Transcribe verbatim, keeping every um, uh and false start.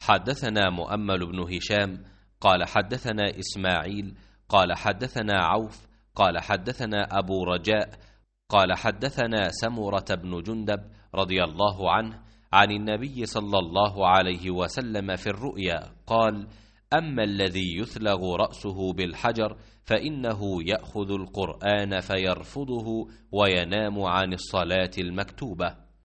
حدثنا مؤمل بن هشام قال حدثنا إسماعيل قال حدثنا عوف قال حدثنا أبو رجاء قال حدثنا سمرة بن جندب رضي الله عنه عن النبي صلى الله عليه وسلم في الرؤيا قال: أما الذي يثلغ رأسه بالحجر فإنه يأخذ القرآن فيرفضه وينام عن الصلاة المكتوبة.